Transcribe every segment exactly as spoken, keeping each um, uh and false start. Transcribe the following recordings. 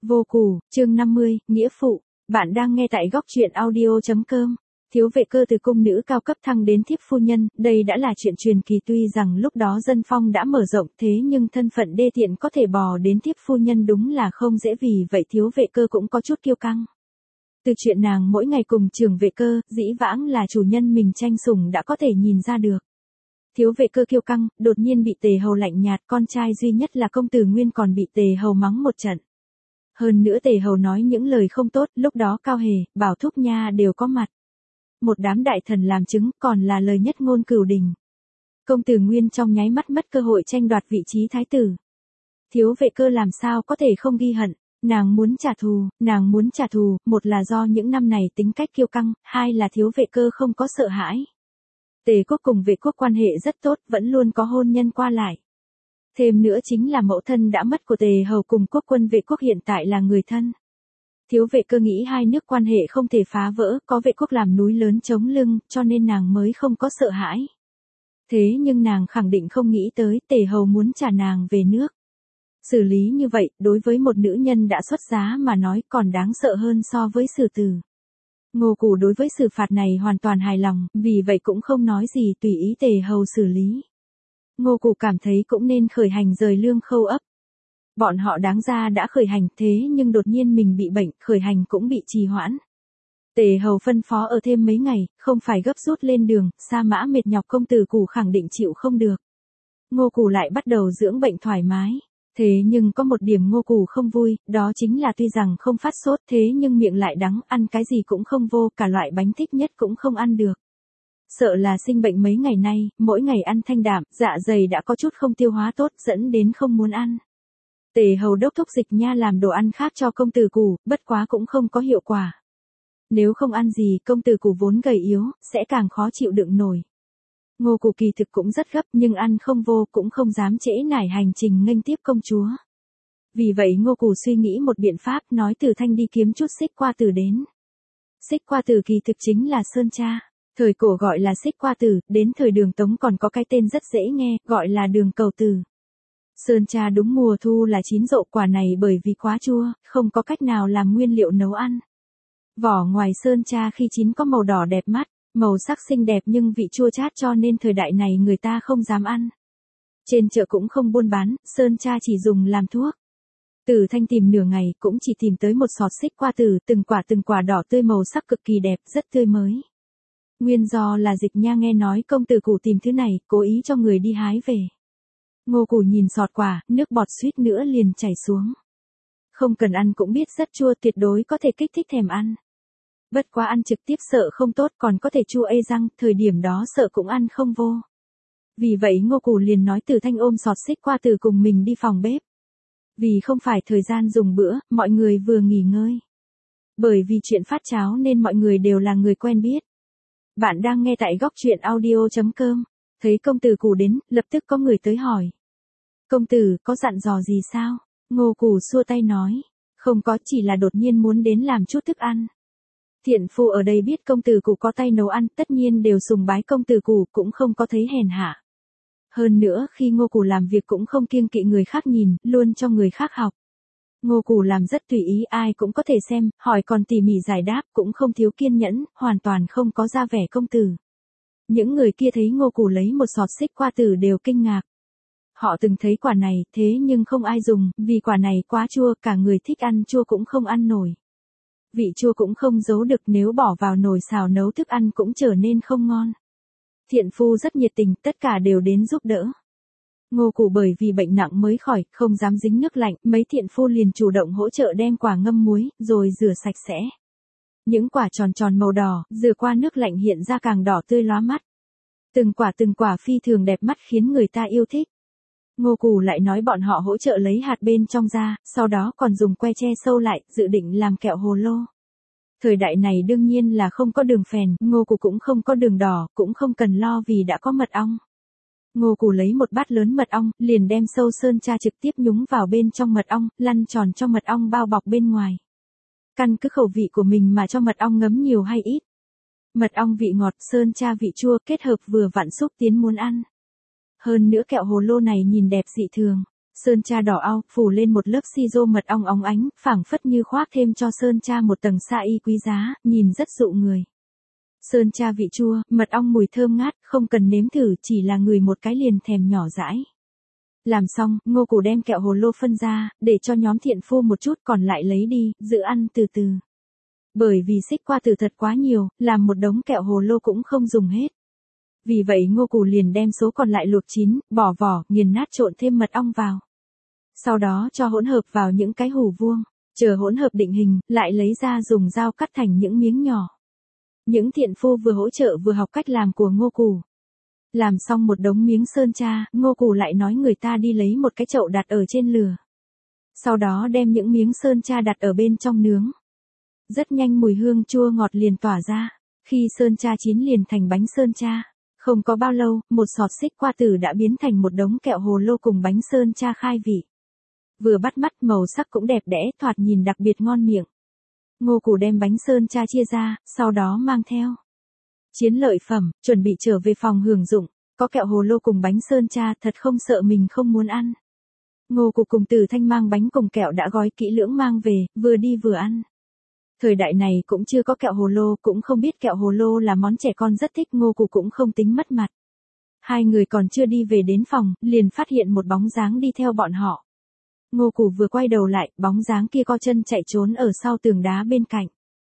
Vô Củ, chương năm mươi, Nghĩa Phụ. Bạn đang nghe tại góc truyện audio.com. Thiếu vệ cơ từ cung nữ cao cấp thăng đến thiếp phu nhân, đây đã là chuyện truyền kỳ, tuy rằng lúc đó dân phong đã mở rộng, thế nhưng thân phận đê tiện có thể bò đến thiếp phu nhân đúng là không dễ, vì vậy thiếu vệ cơ cũng có chút kiêu căng. Từ chuyện nàng mỗi ngày cùng trưởng vệ cơ, dĩ vãng là chủ nhân mình tranh sủng đã có thể nhìn ra được. Thiếu vệ cơ kiêu căng, đột nhiên bị Tề Hầu lạnh nhạt, con trai duy nhất là công tử Nguyên còn bị Tề Hầu mắng một trận. Hơn nữa Tề Hầu nói những lời không tốt, lúc đó Cao Hề, Bảo Thúc Nha đều có mặt. Một đám đại thần làm chứng, còn là lời nhất ngôn cửu đình. Công tử Nguyên trong nháy mắt mất cơ hội tranh đoạt vị trí thái tử. Thiếu vệ cơ làm sao có thể không ghi hận, nàng muốn trả thù, nàng muốn trả thù, một là do những năm này tính cách kiêu căng, hai là thiếu vệ cơ không có sợ hãi. Tề quốc cùng vệ quốc quan hệ rất tốt, vẫn luôn có hôn nhân qua lại. Thêm nữa chính là mẫu thân đã mất của Tề Hầu cùng quốc quân vệ quốc hiện tại là người thân. Thiếu vệ cơ nghĩ hai nước quan hệ không thể phá vỡ, có vệ quốc làm núi lớn chống lưng, cho nên nàng mới không có sợ hãi. Thế nhưng nàng khẳng định không nghĩ tới Tề Hầu muốn trả nàng về nước. Xử lý như vậy, đối với một nữ nhân đã xuất giá mà nói còn đáng sợ hơn so với xử tử. Ngô Củ đối với xử phạt này hoàn toàn hài lòng, vì vậy cũng không nói gì, tùy ý Tề Hầu xử lý. Ngô Củ cảm thấy cũng nên khởi hành rời Lương Khâu ấp. Bọn họ đáng ra đã khởi hành, thế nhưng đột nhiên mình bị bệnh, khởi hành cũng bị trì hoãn. Tề Hầu phân phó ở thêm mấy ngày, không phải gấp rút lên đường, sa mã mệt nhọc, công tử Củ khẳng định chịu không được. Ngô Củ lại bắt đầu dưỡng bệnh thoải mái. Thế nhưng có một điểm Ngô Củ không vui, đó chính là tuy rằng không phát sốt, thế nhưng miệng lại đắng, ăn cái gì cũng không vô, cả loại bánh thích nhất cũng không ăn được. Sợ là sinh bệnh mấy ngày nay, mỗi ngày ăn thanh đạm, dạ dày đã có chút không tiêu hóa tốt, dẫn đến không muốn ăn. Tề Hầu đốc thúc Dịch Nha làm đồ ăn khác cho công tử Củ, bất quá cũng không có hiệu quả. Nếu không ăn gì, công tử Củ vốn gầy yếu, sẽ càng khó chịu đựng nổi. Ngô Củ kỳ thực cũng rất gấp, nhưng ăn không vô, cũng không dám trễ nải hành trình nghênh tiếp công chúa. Vì vậy Ngô Củ suy nghĩ một biện pháp, nói Từ Thanh đi kiếm chút Xích Qua Tử đến. Xích Qua Tử kỳ thực chính là sơn tra. Thời cổ gọi là Xích Qua Tử, đến thời Đường Tống còn có cái tên rất dễ nghe, gọi là Đường Cầu Tử. Sơn tra đúng mùa thu là chín rộ, quả này bởi vì quá chua, không có cách nào làm nguyên liệu nấu ăn. Vỏ ngoài sơn tra khi chín có màu đỏ đẹp mắt, màu sắc xinh đẹp nhưng vị chua chát, cho nên thời đại này người ta không dám ăn. Trên chợ cũng không buôn bán, sơn tra chỉ dùng làm thuốc. Từ Thanh tìm nửa ngày cũng chỉ tìm tới một sọt Xích Qua Tử, từng quả từng quả đỏ tươi, màu sắc cực kỳ đẹp, rất tươi mới. Nguyên do là Dịch Nha nghe nói công tử Củ tìm thứ này, cố ý cho người đi hái về. Ngô Củ nhìn sọt quả, nước bọt suýt nữa liền chảy xuống. Không cần ăn cũng biết rất chua, tuyệt đối có thể kích thích thèm ăn. Bất quá ăn trực tiếp sợ không tốt, còn có thể chua ê răng, thời điểm đó sợ cũng ăn không vô. Vì vậy Ngô Củ liền nói Từ Thanh ôm sọt Xích Qua Tử cùng mình đi phòng bếp. Vì không phải thời gian dùng bữa, mọi người vừa nghỉ ngơi. Bởi vì chuyện phát cháo nên mọi người đều là người quen biết. Bạn đang nghe tại góc truyện audio.com. Thấy công tử Củ đến, lập tức có người tới hỏi. Công tử, có dặn dò gì sao? Ngô Củ xua tay nói. Không có, chỉ là đột nhiên muốn đến làm chút thức ăn. Thiện phu ở đây biết công tử Củ có tay nấu ăn, tất nhiên đều sùng bái công tử Củ, cũng không có thấy hèn hạ. Hơn nữa khi Ngô Củ làm việc cũng không kiêng kỵ người khác nhìn, luôn cho người khác học. Ngô Củ làm rất tùy ý, ai cũng có thể xem, hỏi còn tỉ mỉ giải đáp, cũng không thiếu kiên nhẫn, hoàn toàn không có ra vẻ công tử. Những người kia thấy Ngô Củ lấy một sọt Xích Qua Tử đều kinh ngạc. Họ từng thấy quả này, thế nhưng không ai dùng, vì quả này quá chua, cả người thích ăn chua cũng không ăn nổi. Vị chua cũng không giấu được, nếu bỏ vào nồi xào nấu thức ăn cũng trở nên không ngon. Thiện phu rất nhiệt tình, tất cả đều đến giúp đỡ. Ngô Củ bởi vì bệnh nặng mới khỏi, không dám dính nước lạnh, mấy thiện phu liền chủ động hỗ trợ đem quả ngâm muối, rồi rửa sạch sẽ. Những quả tròn tròn màu đỏ, rửa qua nước lạnh hiện ra càng đỏ tươi lóa mắt. Từng quả từng quả phi thường đẹp mắt khiến người ta yêu thích. Ngô Củ lại nói bọn họ hỗ trợ lấy hạt bên trong ra, sau đó còn dùng que che sâu lại, dự định làm kẹo hồ lô. Thời đại này đương nhiên là không có đường phèn, Ngô Củ cũng không có đường đỏ, cũng không cần lo vì đã có mật ong. Ngô Củ lấy một bát lớn mật ong, liền đem sâu sơn tra trực tiếp nhúng vào bên trong mật ong, lăn tròn cho mật ong bao bọc bên ngoài. Căn cứ khẩu vị của mình mà cho mật ong ngấm nhiều hay ít. Mật ong vị ngọt, sơn tra vị chua, kết hợp vừa vặn xúc tiến muốn ăn. Hơn nữa kẹo hồ lô này nhìn đẹp dị thường. Sơn tra đỏ au, phủ lên một lớp siro mật ong óng ánh, phảng phất như khoác thêm cho sơn tra một tầng sa y quý giá, nhìn rất dụ người. Sơn tra vị chua, mật ong mùi thơm ngát, không cần nếm thử, chỉ là ngửi một cái liền thèm nhỏ dãi. Làm xong, Ngô Củ đem kẹo hồ lô phân ra, để cho nhóm thiện phu một chút còn lại lấy đi, giữ ăn từ từ. Bởi vì xích qua từ thật quá nhiều, làm một đống kẹo hồ lô cũng không dùng hết. Vì vậy Ngô Củ liền đem số còn lại luộc chín, bỏ vỏ, nghiền nát trộn thêm mật ong vào. Sau đó cho hỗn hợp vào những cái hủ vuông, chờ hỗn hợp định hình, lại lấy ra dùng dao cắt thành những miếng nhỏ. Những thiện phu vừa hỗ trợ vừa học cách làm của Ngô Củ. Làm xong một đống miếng sơn tra, Ngô Củ lại nói người ta đi lấy một cái chậu đặt ở trên lửa. Sau đó đem những miếng sơn tra đặt ở bên trong nướng. Rất nhanh mùi hương chua ngọt liền tỏa ra. Khi sơn tra chín liền thành bánh sơn tra. Không có bao lâu, một sọt xích qua tử đã biến thành một đống kẹo hồ lô cùng bánh sơn tra khai vị. Vừa bắt mắt, màu sắc cũng đẹp đẽ, thoạt nhìn đặc biệt ngon miệng. Ngô Củ đem bánh sơn tra chia ra, sau đó mang theo chiến lợi phẩm, chuẩn bị trở về phòng hưởng dụng. Có kẹo hồ lô cùng bánh sơn tra, thật không sợ mình không muốn ăn. Ngô Củ cùng Từ Thanh mang bánh cùng kẹo đã gói kỹ lưỡng mang về, vừa đi vừa ăn. Thời đại này cũng chưa có kẹo hồ lô, cũng không biết kẹo hồ lô là món trẻ con rất thích, Ngô Củ cũng không tính mất mặt. Hai người còn chưa đi về đến phòng, liền phát hiện một bóng dáng đi theo bọn họ. Ngô Củ vừa quay đầu lại, bóng dáng kia co chân chạy trốn ở sau tường đá bên cạnh.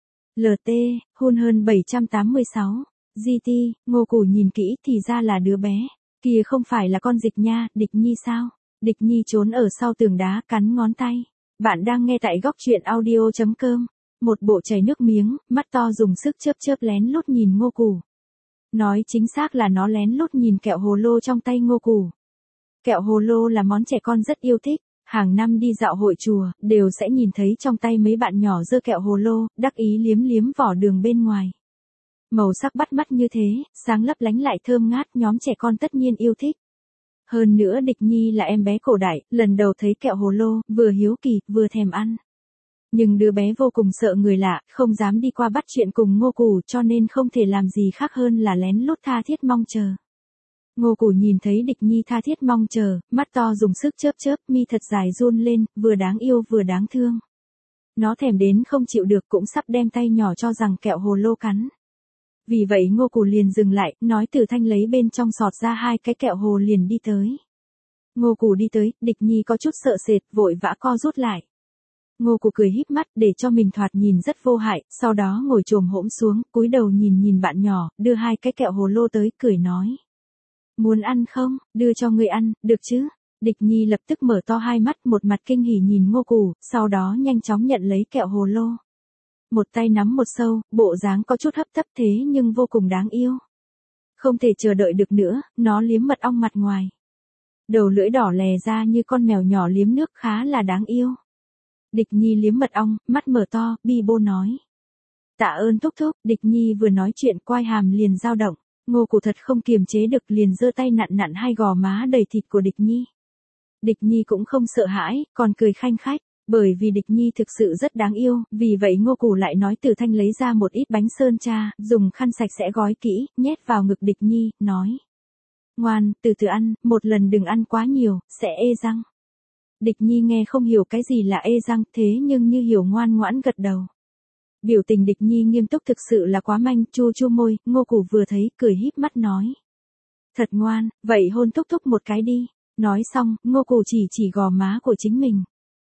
lờ tê, hun hơn bảy trăm tám mươi sáu, giê tê, Ngô Củ nhìn kỹ thì ra là đứa bé. Kia không phải là con dịch nha, Địch Nhi sao? Địch Nhi trốn ở sau tường đá cắn ngón tay. Bạn đang nghe tại góc truyện audio chấm com. Một bộ chảy nước miếng, mắt to dùng sức chớp chớp lén lút nhìn Ngô Củ. Nói chính xác là nó lén lút nhìn kẹo hồ lô trong tay Ngô Củ. Kẹo hồ lô là món trẻ con rất yêu thích. Hàng năm đi dạo hội chùa, đều sẽ nhìn thấy trong tay mấy bạn nhỏ giơ kẹo hồ lô, đắc ý liếm liếm vỏ đường bên ngoài. Màu sắc bắt mắt như thế, sáng lấp lánh lại thơm ngát, nhóm trẻ con tất nhiên yêu thích. Hơn nữa Địch Nhi là em bé cổ đại, lần đầu thấy kẹo hồ lô, vừa hiếu kỳ, vừa thèm ăn. Nhưng đứa bé vô cùng sợ người lạ, không dám đi qua bắt chuyện cùng Ngô Củ, cho nên không thể làm gì khác hơn là lén lút tha thiết mong chờ. Ngô Củ nhìn thấy Địch Nhi tha thiết mong chờ, mắt to dùng sức chớp chớp, mi thật dài run lên, vừa đáng yêu vừa đáng thương. Nó thèm đến không chịu được, cũng sắp đem tay nhỏ cho rằng kẹo hồ lô cắn. Vì vậy Ngô Củ liền dừng lại, nói Từ Thanh lấy bên trong sọt ra hai cái kẹo hồ liền đi tới. Ngô Củ đi tới, Địch Nhi có chút sợ sệt, vội vã co rút lại. Ngô Củ cười híp mắt để cho mình thoạt nhìn rất vô hại, sau đó ngồi chồm hổm xuống, cúi đầu nhìn nhìn bạn nhỏ, đưa hai cái kẹo hồ lô tới, cười nói. Muốn ăn không, đưa cho ngươi ăn, được chứ? Địch Nhi lập tức mở to hai mắt, một mặt kinh hỉ nhìn Ngô Củ, sau đó nhanh chóng nhận lấy kẹo hồ lô. Một tay nắm một sâu, bộ dáng có chút hấp tấp thế nhưng vô cùng đáng yêu. Không thể chờ đợi được nữa, nó liếm mật ong mặt ngoài. Đầu lưỡi đỏ lè ra như con mèo nhỏ liếm nước, khá là đáng yêu. Địch Nhi liếm mật ong, mắt mở to, bi bô nói. Tạ ơn thúc thúc. Địch Nhi vừa nói chuyện quai hàm liền dao động. Ngô Củ thật không kiềm chế được liền giơ tay nặn nặn hai gò má đầy thịt của Địch Nhi. Địch Nhi cũng không sợ hãi, còn cười khanh khách. Bởi vì Địch Nhi thực sự rất đáng yêu, vì vậy Ngô Củ lại nói Từ Thanh lấy ra một ít bánh sơn tra, dùng khăn sạch sẽ gói kỹ, nhét vào ngực Địch Nhi, nói. Ngoan, từ từ ăn, một lần đừng ăn quá nhiều, sẽ ê răng. Địch Nhi nghe không hiểu cái gì là ê răng, thế nhưng như hiểu ngoan ngoãn gật đầu. Biểu tình Địch Nhi nghiêm túc thực sự là quá manh, chu chu môi, Ngô Củ vừa thấy, cười híp mắt nói. Thật ngoan, vậy hôn thúc thúc một cái đi. Nói xong, Ngô Củ chỉ chỉ gò má của chính mình.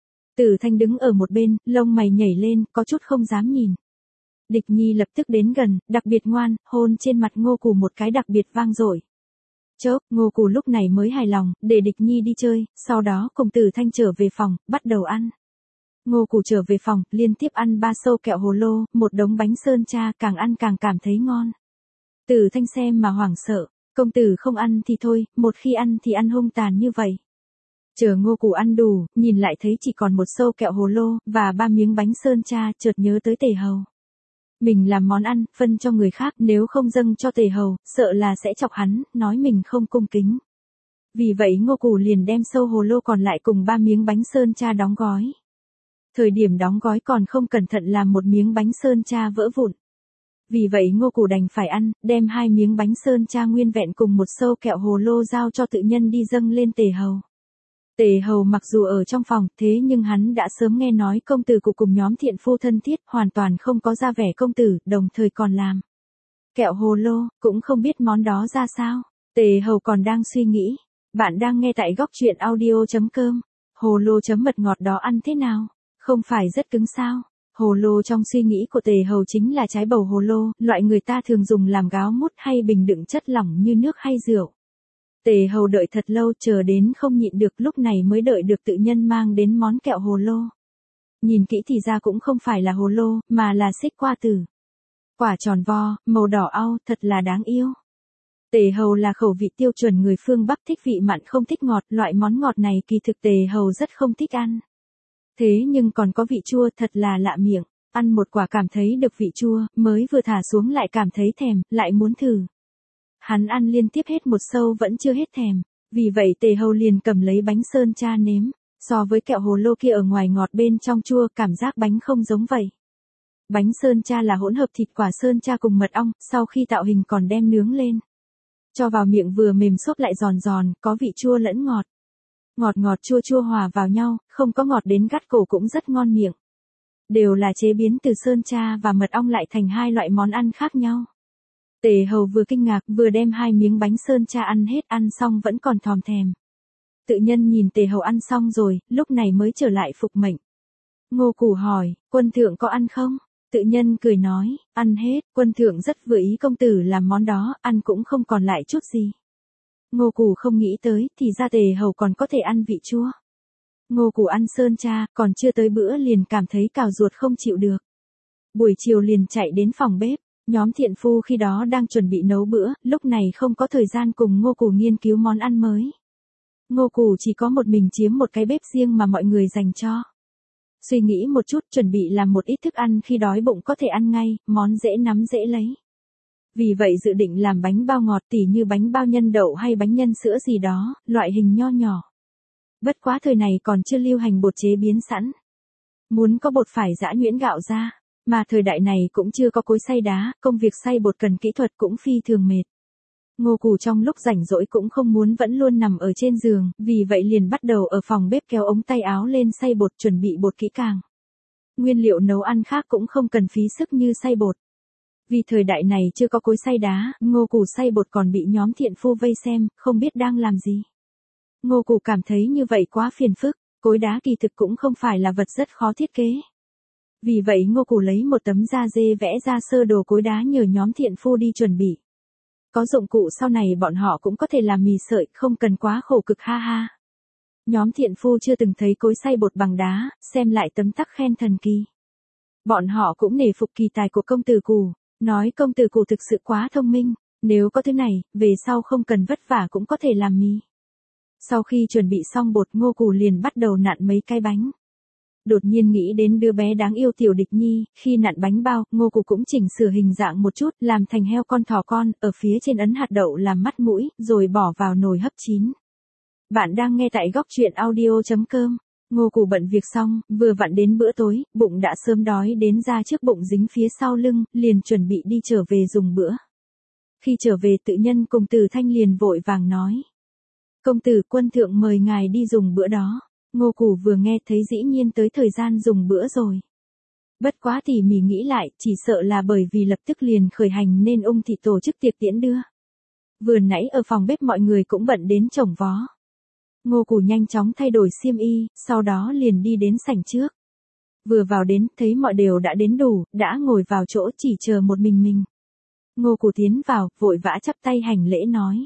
Từ Thanh đứng ở một bên, lông mày nhảy lên, có chút không dám nhìn. Địch Nhi lập tức đến gần, đặc biệt ngoan, hôn trên mặt Ngô Củ một cái đặc biệt vang dội. Chốc, Ngô Củ lúc này mới hài lòng, để Địch Nhi đi chơi, sau đó cùng Từ Thanh trở về phòng, bắt đầu ăn. Ngô Củ trở về phòng, liên tiếp ăn ba sâu kẹo hồ lô, một đống bánh sơn tra, càng ăn càng cảm thấy ngon. Từ Thanh xem mà hoảng sợ, công tử không ăn thì thôi, một khi ăn thì ăn hung tàn như vậy. Chờ Ngô Củ ăn đủ, nhìn lại thấy chỉ còn một sâu kẹo hồ lô, và ba miếng bánh sơn tra, chợt nhớ tới Tề Hầu. Mình làm món ăn, phân cho người khác, nếu không dâng cho Tề Hầu, sợ là sẽ chọc hắn, nói mình không cung kính. Vì vậy Ngô Củ liền đem sâu hồ lô còn lại cùng ba miếng bánh sơn tra đóng gói. Thời điểm đóng gói còn không cẩn thận làm một miếng bánh sơn tra vỡ vụn. Vì vậy Ngô Củ đành phải ăn, đem hai miếng bánh sơn tra nguyên vẹn cùng một sâu kẹo hồ lô giao cho tự nhân đi dâng lên Tề Hầu. Tề Hầu mặc dù ở trong phòng, thế nhưng hắn đã sớm nghe nói công tử cụ cùng nhóm thiện phu thân thiết, hoàn toàn không có ra vẻ công tử, đồng thời còn làm kẹo hồ lô, cũng không biết món đó ra sao. Tề Hầu còn đang suy nghĩ. Bạn đang nghe tại góc truyện audio.com. Hồ lô chấm mật ngọt đó ăn thế nào? Không phải rất cứng sao? Hồ lô trong suy nghĩ của Tề Hầu chính là trái bầu hồ lô, loại người ta thường dùng làm gáo mút hay bình đựng chất lỏng như nước hay rượu. Tề Hầu đợi thật lâu, chờ đến không nhịn được, lúc này mới đợi được tự nhân mang đến món kẹo hồ lô. Nhìn kỹ thì ra cũng không phải là hồ lô, mà là xích qua tử. Quả tròn vo, màu đỏ au, thật là đáng yêu. Tề Hầu là khẩu vị tiêu chuẩn người phương Bắc, thích vị mặn không thích ngọt, loại món ngọt này kỳ thực Tề Hầu rất không thích ăn. Thế nhưng còn có vị chua, thật là lạ miệng, ăn một quả cảm thấy được vị chua, mới vừa thả xuống lại cảm thấy thèm, lại muốn thử. Hắn ăn liên tiếp hết một sâu vẫn chưa hết thèm, vì vậy Tề Hầu liền cầm lấy bánh sơn cha nếm, so với kẹo hồ lô kia ở ngoài ngọt bên trong chua, cảm giác bánh không giống vậy. Bánh sơn cha là hỗn hợp thịt quả sơn cha cùng mật ong, sau khi tạo hình còn đem nướng lên. Cho vào miệng vừa mềm xốp lại giòn giòn, có vị chua lẫn ngọt. Ngọt ngọt chua chua hòa vào nhau, không có ngọt đến gắt cổ cũng rất ngon miệng. Đều là chế biến từ sơn cha và mật ong lại thành hai loại món ăn khác nhau. Tề Hầu vừa kinh ngạc vừa đem hai miếng bánh sơn cha ăn hết, ăn xong vẫn còn thòm thèm. Tự nhân nhìn Tề Hầu ăn xong rồi, lúc này mới trở lại phục mệnh. Ngô Củ hỏi, quân thượng có ăn không? Tự nhân cười nói, ăn hết, quân thượng rất vừa ý công tử làm món đó, ăn cũng không còn lại chút gì. Ngô Củ không nghĩ tới, thì ra Tề Hầu còn có thể ăn vị chua. Ngô Củ ăn sơn cha, còn chưa tới bữa liền cảm thấy cào ruột không chịu được. Buổi chiều liền chạy đến phòng bếp, nhóm thiện phu khi đó đang chuẩn bị nấu bữa, lúc này không có thời gian cùng Ngô Củ nghiên cứu món ăn mới. Ngô Củ chỉ có một mình chiếm một cái bếp riêng mà mọi người dành cho. Suy nghĩ một chút, chuẩn bị làm một ít thức ăn khi đói bụng có thể ăn ngay, món dễ nắm dễ lấy. Vì vậy dự định làm bánh bao ngọt tỉ như bánh bao nhân đậu hay bánh nhân sữa gì đó, loại hình nho nhỏ. Bất quá thời này còn chưa lưu hành bột chế biến sẵn. Muốn có bột phải giã nhuyễn gạo ra, mà thời đại này cũng chưa có cối xay đá, công việc xay bột cần kỹ thuật cũng phi thường mệt. Ngô Củ trong lúc rảnh rỗi cũng không muốn vẫn luôn nằm ở trên giường, vì vậy liền bắt đầu ở phòng bếp kéo ống tay áo lên xay bột, chuẩn bị bột kỹ càng. Nguyên liệu nấu ăn khác cũng không cần phí sức như xay bột. Vì thời đại này chưa có cối xay đá, Ngô Củ xay bột còn bị nhóm thiện phu vây xem, không biết đang làm gì. Ngô Củ cảm thấy như vậy quá phiền phức, cối đá kỳ thực cũng không phải là vật rất khó thiết kế. Vì vậy Ngô Củ lấy một tấm da dê vẽ ra sơ đồ cối đá nhờ nhóm thiện phu đi chuẩn bị. Có dụng cụ sau này bọn họ cũng có thể làm mì sợi, không cần quá khổ cực ha ha. Nhóm thiện phu chưa từng thấy cối xay bột bằng đá, xem lại tấm tắc khen thần kỳ. Bọn họ cũng nể phục kỳ tài của công tử Cù, nói công tử Cù thực sự quá thông minh, nếu có thứ này, về sau không cần vất vả cũng có thể làm mì. Sau khi chuẩn bị xong bột, Ngô Củ liền bắt đầu nặn mấy cái bánh. Đột nhiên nghĩ đến đứa bé đáng yêu Tiểu Địch Nhi, khi nặn bánh bao, Ngô Củ cũng chỉnh sửa hình dạng một chút, làm thành heo con thỏ con, ở phía trên ấn hạt đậu làm mắt mũi, rồi bỏ vào nồi hấp chín. Bạn đang nghe tại góc truyện audio.com. Ngô Củ bận việc xong, vừa vặn đến bữa tối, bụng đã sớm đói đến da trước bụng dính phía sau lưng, liền chuẩn bị đi trở về dùng bữa. Khi trở về tự nhân cùng Từ Thanh liền vội vàng nói. Công tử, quân thượng mời ngài đi dùng bữa đó. Ngô Củ vừa nghe thấy dĩ nhiên tới thời gian dùng bữa rồi. Bất quá tỉ mỉ nghĩ lại, chỉ sợ là bởi vì lập tức liền khởi hành nên ung thị tổ chức tiệc tiễn đưa. Vừa nãy ở phòng bếp mọi người cũng bận đến chổng vó. Ngô Củ nhanh chóng thay đổi xiêm y, sau đó liền đi đến sảnh trước. Vừa vào đến, thấy mọi đều đã đến đủ, đã ngồi vào chỗ chỉ chờ một mình mình. Ngô Củ tiến vào, vội vã chắp tay hành lễ nói.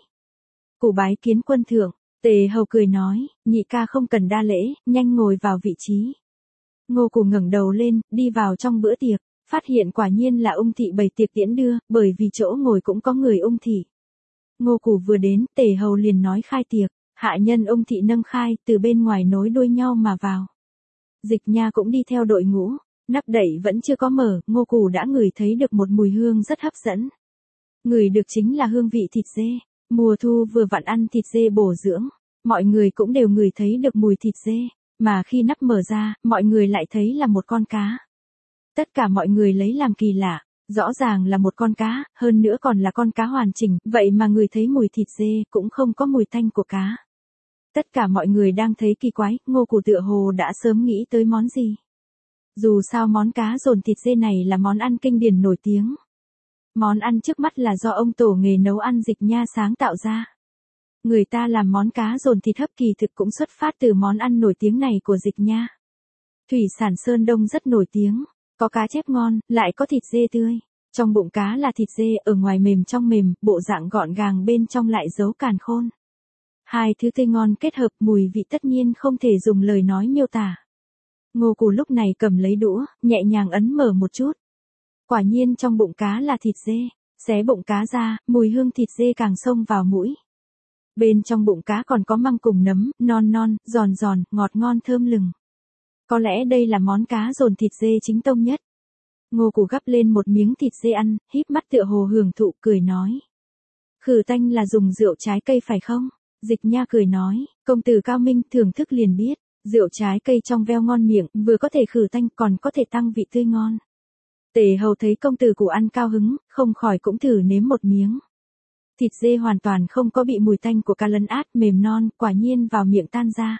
Củ bái kiến quân thượng. Tề Hầu cười nói, nhị ca không cần đa lễ, nhanh ngồi vào vị trí. Ngô Củ ngẩng đầu lên, đi vào trong bữa tiệc, phát hiện quả nhiên là ung thị bày tiệc tiễn đưa, bởi vì chỗ ngồi cũng có người ung thị. Ngô Củ vừa đến, Tề Hầu liền nói khai tiệc, hạ nhân ung thị nâng khai, từ bên ngoài nối đuôi nhau mà vào. Dịch Nha cũng đi theo đội ngũ, nắp đậy vẫn chưa có mở, Ngô Củ đã ngửi thấy được một mùi hương rất hấp dẫn. Ngửi được chính là hương vị thịt dê. Mùa thu vừa vặn ăn thịt dê bổ dưỡng, mọi người cũng đều ngửi thấy được mùi thịt dê, mà khi nắp mở ra, mọi người lại thấy là một con cá. Tất cả mọi người lấy làm kỳ lạ, rõ ràng là một con cá, hơn nữa còn là con cá hoàn chỉnh, vậy mà người thấy mùi thịt dê cũng không có mùi tanh của cá. Tất cả mọi người đang thấy kỳ quái, Ngô Củ tựa hồ đã sớm nghĩ tới món gì. Dù sao món cá dồn thịt dê này là món ăn kinh điển nổi tiếng. Món ăn trước mắt là do ông tổ nghề nấu ăn Dịch Nha sáng tạo ra. Người ta làm món cá dồn thịt hấp kỳ thực cũng xuất phát từ món ăn nổi tiếng này của Dịch Nha. Thủy sản Sơn Đông rất nổi tiếng, có cá chép ngon, lại có thịt dê tươi. Trong bụng cá là thịt dê, ở ngoài mềm trong mềm, bộ dạng gọn gàng bên trong lại giấu càn khôn. Hai thứ tươi ngon kết hợp, mùi vị tất nhiên không thể dùng lời nói miêu tả. Ngô Củ lúc này cầm lấy đũa, nhẹ nhàng ấn mở một chút. Quả nhiên trong bụng cá là thịt dê, xé bụng cá ra, mùi hương thịt dê càng xông vào mũi. Bên trong bụng cá còn có măng cùng nấm, non non, giòn giòn, ngọt ngon thơm lừng. Có lẽ đây là món cá dồn thịt dê chính tông nhất. Ngô Củ gắp lên một miếng thịt dê ăn, híp mắt tựa hồ hưởng thụ, cười nói. Khử tanh là dùng rượu trái cây phải không? Dịch Nha cười nói, công tử cao minh, thưởng thức liền biết. Rượu trái cây trong veo ngon miệng, vừa có thể khử tanh còn có thể tăng vị tươi ngon. Tề hầu thấy công tử Củ ăn cao hứng, không khỏi cũng thử nếm một miếng. Thịt dê hoàn toàn không có bị mùi tanh của cá lấn át, mềm non, quả nhiên vào miệng tan ra.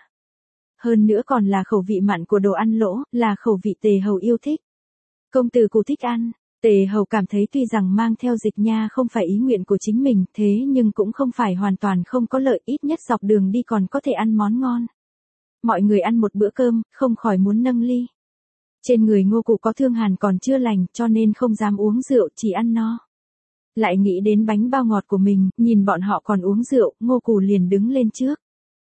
Hơn nữa còn là khẩu vị mặn của đồ ăn lỗ, là khẩu vị Tề hầu yêu thích. Công tử Củ thích ăn. Tề hầu cảm thấy tuy rằng mang theo Dịch Nha không phải ý nguyện của chính mình, thế nhưng cũng không phải hoàn toàn không có lợi, ít nhất dọc đường đi còn có thể ăn món ngon. Mọi người ăn một bữa cơm, không khỏi muốn nâng ly. Trên người Ngô Củ có thương hàn còn chưa lành, cho nên không dám uống rượu, chỉ ăn no. Lại nghĩ đến bánh bao ngọt của mình, nhìn bọn họ còn uống rượu, Ngô Củ liền đứng lên trước.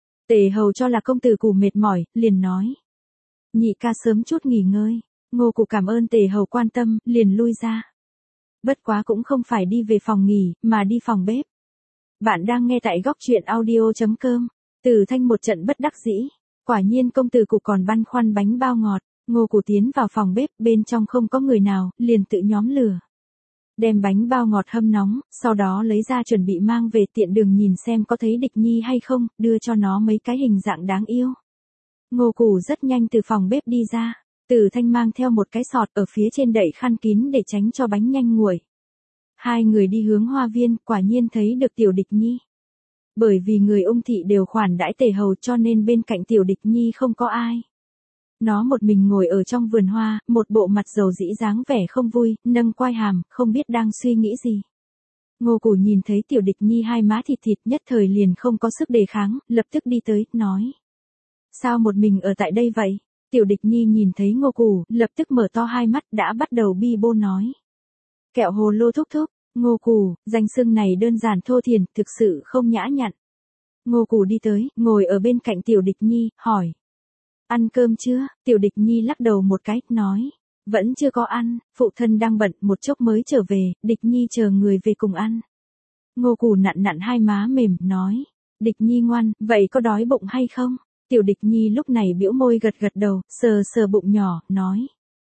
Tề hầu cho là công tử Củ mệt mỏi, liền nói. Nhị ca sớm chút nghỉ ngơi. Ngô Củ cảm ơn Tề hầu quan tâm, liền lui ra. Bất quá cũng không phải đi về phòng nghỉ, mà đi phòng bếp. Bạn đang nghe tại góc truyện audio chấm com. Từ Thanh một trận bất đắc dĩ. Quả nhiên công tử Củ còn băn khoăn bánh bao ngọt. Ngô Củ tiến vào phòng bếp, bên trong không có người nào, liền tự nhóm lửa. Đem bánh bao ngọt hâm nóng, sau đó lấy ra chuẩn bị mang về, tiện đường nhìn xem có thấy Địch Nhi hay không, đưa cho nó mấy cái hình dạng đáng yêu. Ngô Củ rất nhanh từ phòng bếp đi ra. Từ Thanh mang theo một cái sọt ở phía trên đậy khăn kín để tránh cho bánh nhanh nguội. Hai người đi hướng hoa viên, quả nhiên thấy được Tiểu Địch Nhi. Bởi vì người Ung thị đều khoản đãi Tề hầu cho nên bên cạnh Tiểu Địch Nhi không có ai. Nó một mình ngồi ở trong vườn hoa, một bộ mặt dầu dĩ dáng vẻ không vui, nâng quai hàm, không biết đang suy nghĩ gì. Ngô Củ nhìn thấy Tiểu Địch Nhi hai má thịt thịt, nhất thời liền không có sức đề kháng, lập tức đi tới, nói. Sao một mình ở tại đây vậy? Tiểu Địch Nhi nhìn thấy Ngô Củ, lập tức mở to hai mắt, đã bắt đầu bi bô nói. Kẹo hồ lô thúc thúc. Ngô Củ, danh xưng này đơn giản thô thiển, thực sự không nhã nhặn. Ngô Củ đi tới, ngồi ở bên cạnh Tiểu Địch Nhi, hỏi. Ăn cơm chưa? Tiểu Địch Nhi lắc đầu một cái, nói. Vẫn chưa có ăn, phụ thân đang bận, một chốc mới trở về, Địch Nhi chờ người về cùng ăn. Ngô Củ nặn nặn hai má mềm, nói. Địch Nhi ngoan, vậy có đói bụng hay không? Tiểu Địch Nhi lúc này bĩu môi gật gật đầu, sờ sờ bụng nhỏ, nói.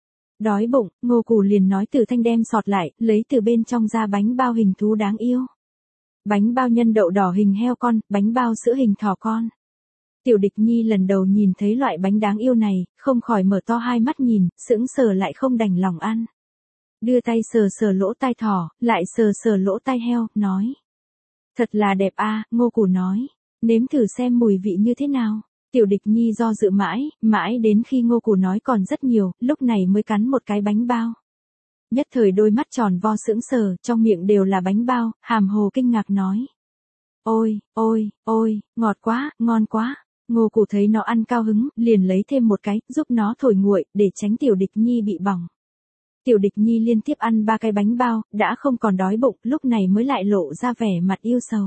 Đói bụng, Ngô Củ liền nói Từ Thanh đem sọt lại, lấy từ bên trong ra bánh bao hình thú đáng yêu. Bánh bao nhân đậu đỏ hình heo con, bánh bao sữa hình thỏ con. Tiểu Địch Nhi lần đầu nhìn thấy loại bánh đáng yêu này, không khỏi mở to hai mắt nhìn, sững sờ lại không đành lòng ăn. Đưa tay sờ sờ lỗ tai thỏ, lại sờ sờ lỗ tai heo, nói. Thật là đẹp a, Ngô Củ nói. Nếm thử xem mùi vị như thế nào. Tiểu Địch Nhi do dự mãi, mãi đến khi Ngô Củ nói còn rất nhiều, lúc này mới cắn một cái bánh bao. Nhất thời đôi mắt tròn vo sững sờ, trong miệng đều là bánh bao, hàm hồ kinh ngạc nói. Ôi, ôi, ôi, ngọt quá, ngon quá. Ngô Củ thấy nó ăn cao hứng, liền lấy thêm một cái, giúp nó thổi nguội, để tránh Tiểu Địch Nhi bị bỏng. Tiểu Địch Nhi liên tiếp ăn ba cái bánh bao, đã không còn đói bụng, lúc này mới lại lộ ra vẻ mặt yêu sầu.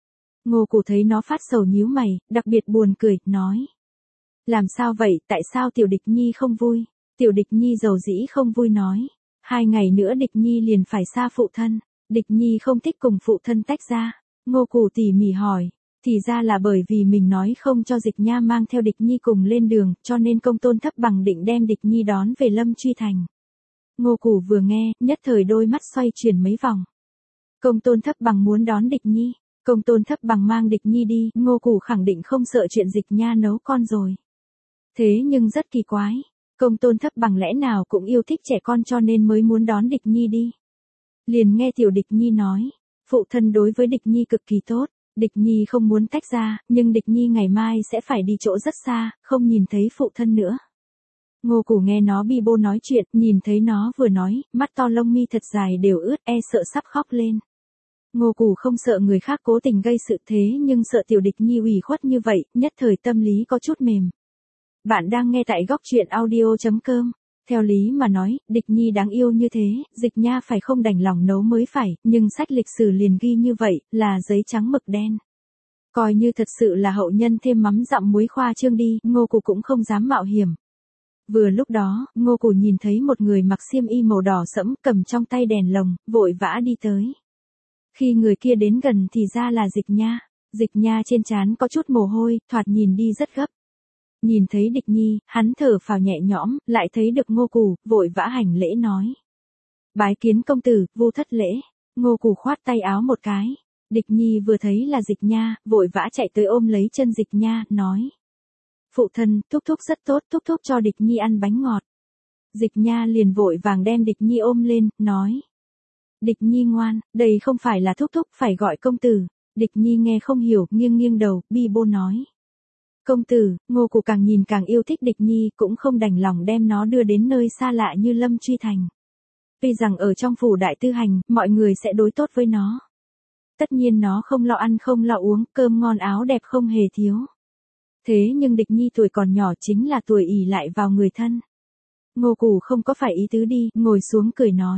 Ngô Củ thấy nó phát sầu nhíu mày, đặc biệt buồn cười, nói. Làm sao vậy, tại sao Tiểu Địch Nhi không vui? Tiểu Địch Nhi dầu dĩ không vui nói. Hai ngày nữa Địch Nhi liền phải xa phụ thân. Địch Nhi không thích cùng phụ thân tách ra. Ngô Củ tỉ mỉ hỏi. Thì ra là bởi vì mình nói không cho Dịch Nha mang theo Địch Nhi cùng lên đường, cho nên Công Tôn Thấp Bằng định đem Địch Nhi đón về Lâm Truy Thành. Ngô Củ vừa nghe, nhất thời đôi mắt xoay chuyển mấy vòng. Công Tôn Thấp Bằng muốn đón Địch Nhi. Công Tôn Thấp Bằng mang Địch Nhi đi, Ngô Củ khẳng định không sợ chuyện Dịch Nha nấu con rồi. Thế nhưng rất kỳ quái. Công Tôn Thấp Bằng lẽ nào cũng yêu thích trẻ con cho nên mới muốn đón Địch Nhi đi. Liền nghe Tiểu Địch Nhi nói. Phụ thân đối với Địch Nhi cực kỳ tốt. Địch Nhi không muốn tách ra, nhưng Địch Nhi ngày mai sẽ phải đi chỗ rất xa, không nhìn thấy phụ thân nữa. Ngô Củ nghe nó bi bô nói chuyện, nhìn thấy nó vừa nói, mắt to lông mi thật dài đều ướt, e sợ sắp khóc lên. Ngô Củ không sợ người khác cố tình gây sự thế nhưng sợ tiểu Địch Nhi ủy khuất như vậy, nhất thời tâm lý có chút mềm. Bạn đang nghe tại góc truyện audio chấm com. Theo lý mà nói, Địch Nhi đáng yêu như thế, Dịch Nha phải không đành lòng nấu mới phải, nhưng sách lịch sử liền ghi như vậy, là giấy trắng mực đen. Coi như thật sự là hậu nhân thêm mắm dặm muối khoa trương đi, Ngô Củ cũng không dám mạo hiểm. Vừa lúc đó, Ngô Củ nhìn thấy một người mặc xiêm y màu đỏ sẫm cầm trong tay đèn lồng, vội vã đi tới. Khi người kia đến gần thì ra là Dịch Nha. Dịch Nha trên trán có chút mồ hôi, thoạt nhìn đi rất gấp. Nhìn thấy Địch Nhi, hắn thở phào nhẹ nhõm, lại thấy được Ngô Củ, vội vã hành lễ nói. Bái kiến công tử, Vu thất lễ. Ngô Củ khoát tay áo một cái. Địch Nhi vừa thấy là Dịch Nha, vội vã chạy tới ôm lấy chân Dịch Nha, nói. Phụ thân, thúc thúc rất tốt, thúc thúc cho Địch Nhi ăn bánh ngọt. Dịch Nha liền vội vàng đem Địch Nhi ôm lên, nói. Địch Nhi ngoan, đây không phải là thúc thúc, phải gọi công tử. Địch Nhi nghe không hiểu, nghiêng nghiêng đầu, bi bô nói. Công tử, Ngô Củ càng nhìn càng yêu thích Địch Nhi, cũng không đành lòng đem nó đưa đến nơi xa lạ như Lâm Truy Thành. Tuy rằng ở trong phủ đại tư hành, mọi người sẽ đối tốt với nó. Tất nhiên nó không lo ăn không lo uống, cơm ngon áo đẹp không hề thiếu. Thế nhưng Địch Nhi tuổi còn nhỏ chính là tuổi ỷ lại vào người thân. Ngô Củ không có phải ý tứ đi, ngồi xuống cười nói.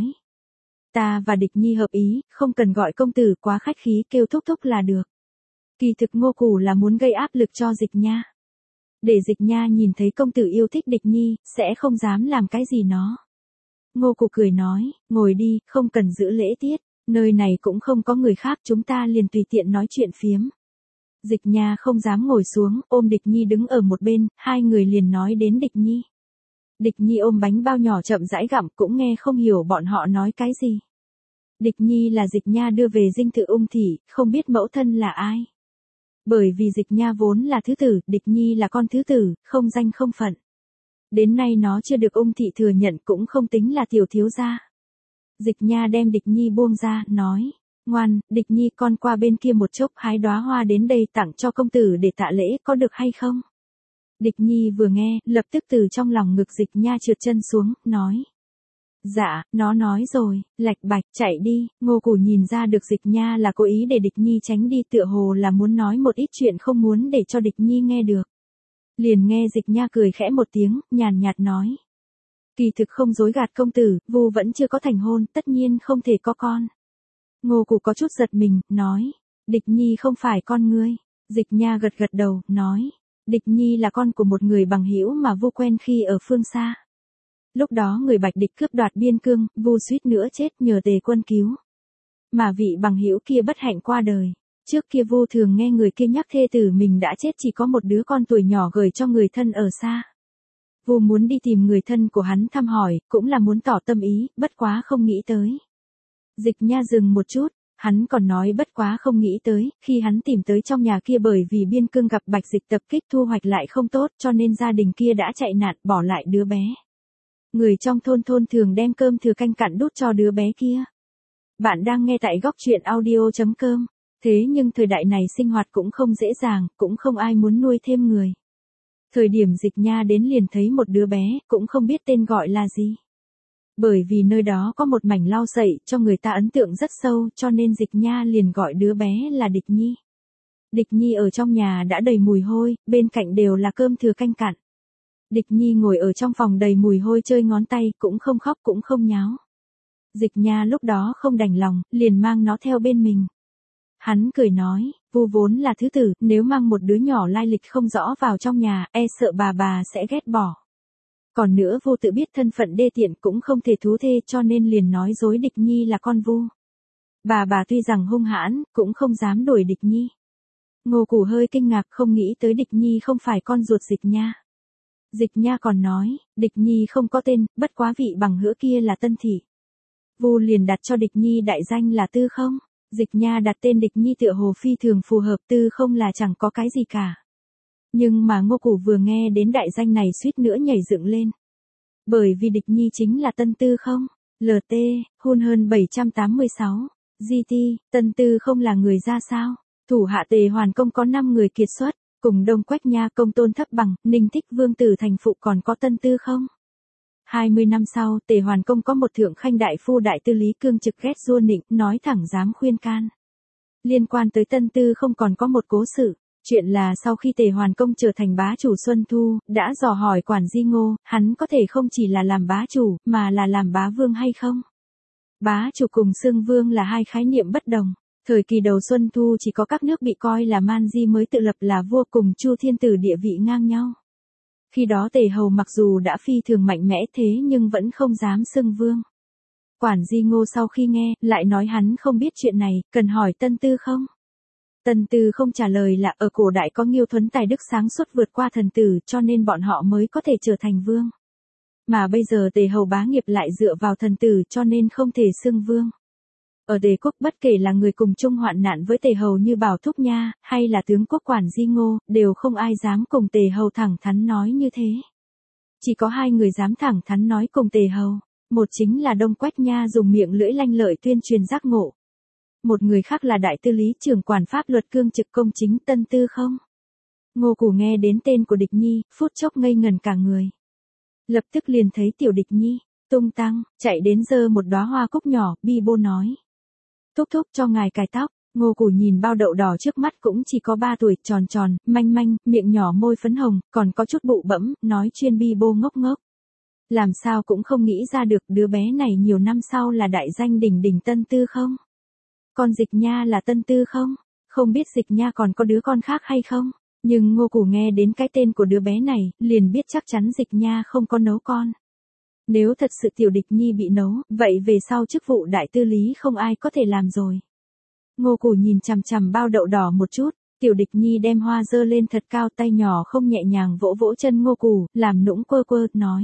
Ta và Địch Nhi hợp ý, không cần gọi công tử quá khách khí, kêu thúc thúc là được. Kỳ thực Ngô Củ là muốn gây áp lực cho Dịch Nha. Để Dịch Nha nhìn thấy công tử yêu thích Địch Nhi, sẽ không dám làm cái gì nó. Ngô Củ cười nói, ngồi đi, không cần giữ lễ tiết, nơi này cũng không có người khác, chúng ta liền tùy tiện nói chuyện phiếm. Dịch Nha không dám ngồi xuống, ôm Địch Nhi đứng ở một bên, hai người liền nói đến Địch Nhi. Địch Nhi ôm bánh bao nhỏ chậm rãi gặm, cũng nghe không hiểu bọn họ nói cái gì. Địch Nhi là Dịch Nha đưa về dinh thự Ung Thị, không biết mẫu thân là ai. Bởi vì Dịch Nha vốn là thứ tử, Địch Nhi là con thứ tử, không danh không phận. Đến nay nó chưa được Ung Thị thừa nhận, cũng không tính là tiểu thiếu gia. Dịch Nha đem Địch Nhi buông ra, nói. Ngoan, Địch Nhi, con qua bên kia một chốc hái đóa hoa đến đây tặng cho công tử để tạ lễ, có được hay không? Địch Nhi vừa nghe, lập tức từ trong lòng ngực Dịch Nha trượt chân xuống, nói. Dạ, nó nói rồi, lạch bạch, chạy đi. Ngô Củ nhìn ra được Dịch Nha là cố ý để Địch Nhi tránh đi, tựa hồ là muốn nói một ít chuyện không muốn để cho Địch Nhi nghe được. Liền nghe Dịch Nha cười khẽ một tiếng, nhàn nhạt nói. Kỳ thực không dối gạt công tử, Vu vẫn chưa có thành hôn, tất nhiên không thể có con. Ngô Củ có chút giật mình, nói. Địch Nhi không phải con ngươi. Dịch Nha gật gật đầu, nói. Địch Nhi là con của một người bằng hữu mà Vu quen khi ở phương xa. Lúc đó người Bạch địch cướp đoạt biên cương, Vu suýt nữa chết nhờ Tề quân cứu. Mà vị bằng hữu kia bất hạnh qua đời. Trước kia Vu thường nghe người kia nhắc thê tử mình đã chết chỉ có một đứa con tuổi nhỏ gửi cho người thân ở xa. Vu muốn đi tìm người thân của hắn thăm hỏi, cũng là muốn tỏ tâm ý, bất quá không nghĩ tới. Dịch Nha dừng một chút, hắn còn nói bất quá không nghĩ tới, khi hắn tìm tới trong nhà kia bởi vì biên cương gặp Bạch Dịch tập kích thu hoạch lại không tốt cho nên gia đình kia đã chạy nạn bỏ lại đứa bé. Người trong thôn thôn thường đem cơm thừa canh cặn đút cho đứa bé kia. Bạn đang nghe tại góc truyện audio chấm com. Thế nhưng thời đại này sinh hoạt cũng không dễ dàng, cũng không ai muốn nuôi thêm người. Thời điểm Dịch Nha đến liền thấy một đứa bé, cũng không biết tên gọi là gì. Bởi vì nơi đó có một mảnh lau sậy, cho người ta ấn tượng rất sâu, cho nên Dịch Nha liền gọi đứa bé là Địch Nhi. Địch Nhi ở trong nhà đã đầy mùi hôi, bên cạnh đều là cơm thừa canh cặn. Địch Nhi ngồi ở trong phòng đầy mùi hôi chơi ngón tay, cũng không khóc cũng không nháo. Dịch Nha lúc đó không đành lòng, liền mang nó theo bên mình. Hắn cười nói, Vu vốn là thứ tử, nếu mang một đứa nhỏ lai lịch không rõ vào trong nhà, e sợ bà bà sẽ ghét bỏ. Còn nữa Vu tự biết thân phận đê tiện cũng không thể thú thê cho nên liền nói dối Địch Nhi là con Vu. Bà bà tuy rằng hung hãn, cũng không dám đuổi Địch Nhi. Ngô Củ hơi kinh ngạc không nghĩ tới Địch Nhi không phải con ruột Dịch Nha. Dịch Nha còn nói, Địch Nhi không có tên, bất quá vị bằng hữu kia là Tân Thị. Vu liền đặt cho Địch Nhi đại danh là Tư Không. Dịch Nha đặt tên Địch Nhi tựa hồ phi thường phù hợp, Tư Không là chẳng có cái gì cả. Nhưng mà Ngô Củ vừa nghe đến đại danh này suýt nữa nhảy dựng lên. Bởi vì Địch Nhi chính là Tân Tư Không. lờ tê, hun hơn bảy trăm tám mươi sáu. giê tê, Tân Tư Không là người ra sao? Thủ hạ Tề Hoàn Công có năm người kiệt xuất, cùng Đông Quách Nha Công Tôn Thấp Bằng, Ninh Thích Vương Tử thành phụ còn có Tân Tư không? hai mươi năm sau, Tề Hoàn Công có một thượng khanh đại phu đại tư Lý Cương trực ghét Dua Nịnh, nói thẳng dám khuyên can. Liên quan tới Tân Tư không còn có một cố sự, chuyện là sau khi Tề Hoàn Công trở thành bá chủ Xuân Thu, đã dò hỏi Quản Di Ngô, hắn có thể không chỉ là làm bá chủ, mà là làm bá vương hay không? Bá chủ cùng xưng vương là hai khái niệm bất đồng. Thời kỳ đầu Xuân Thu chỉ có các nước bị coi là man di mới tự lập là vua cùng Chu Thiên Tử địa vị ngang nhau. Khi đó Tề Hầu mặc dù đã phi thường mạnh mẽ thế nhưng vẫn không dám xưng vương. Quản Di Ngô sau khi nghe, lại nói hắn không biết chuyện này, cần hỏi Tân Tư không? Tân Tư không trả lời là ở cổ đại có Nghiêu Thuấn tài đức sáng suốt vượt qua thần tử cho nên bọn họ mới có thể trở thành vương. Mà bây giờ Tề Hầu bá nghiệp lại dựa vào thần tử cho nên không thể xưng vương. Ở Tề quốc bất kể là người cùng chung hoạn nạn với Tề Hầu như Bảo Thúc Nha, hay là tướng quốc Quản Di Ngô, đều không ai dám cùng Tề Hầu thẳng thắn nói như thế. Chỉ có hai người dám thẳng thắn nói cùng Tề Hầu, một chính là Đông Quách Nha dùng miệng lưỡi lanh lợi tuyên truyền giác ngộ. Một người khác là đại tư lý trưởng quản pháp luật Cương trực công chính Tân Tư không? Ngô Củ nghe đến tên của Địch Nhi, phút chốc ngây ngần cả người. Lập tức liền thấy tiểu Địch Nhi, tung tăng, chạy đến giơ một đóa hoa cúc nhỏ, bi bô nói. Thúc thúc cho ngài cài tóc. Ngô Củ nhìn bao đậu đỏ trước mắt cũng chỉ có ba tuổi, tròn tròn, manh manh, miệng nhỏ môi phấn hồng, còn có chút bụ bẫm, nói chuyên bi bô ngốc ngốc. Làm sao cũng không nghĩ ra được đứa bé này nhiều năm sau là đại danh đỉnh đỉnh Tân Tư không? Con Dịch Nha là Tân Tư không? Không biết Dịch Nha còn có đứa con khác hay không? Nhưng Ngô Củ nghe đến cái tên của đứa bé này, liền biết chắc chắn Dịch Nha không có nấu con. Nếu thật sự tiểu Địch Nhi bị nấu, vậy về sau chức vụ đại tư lý không ai có thể làm rồi. Ngô Củ nhìn chằm chằm bao đậu đỏ một chút, tiểu Địch Nhi đem hoa dơ lên thật cao, tay nhỏ không nhẹ nhàng vỗ vỗ chân Ngô Củ, làm nũng quơ quơ, nói.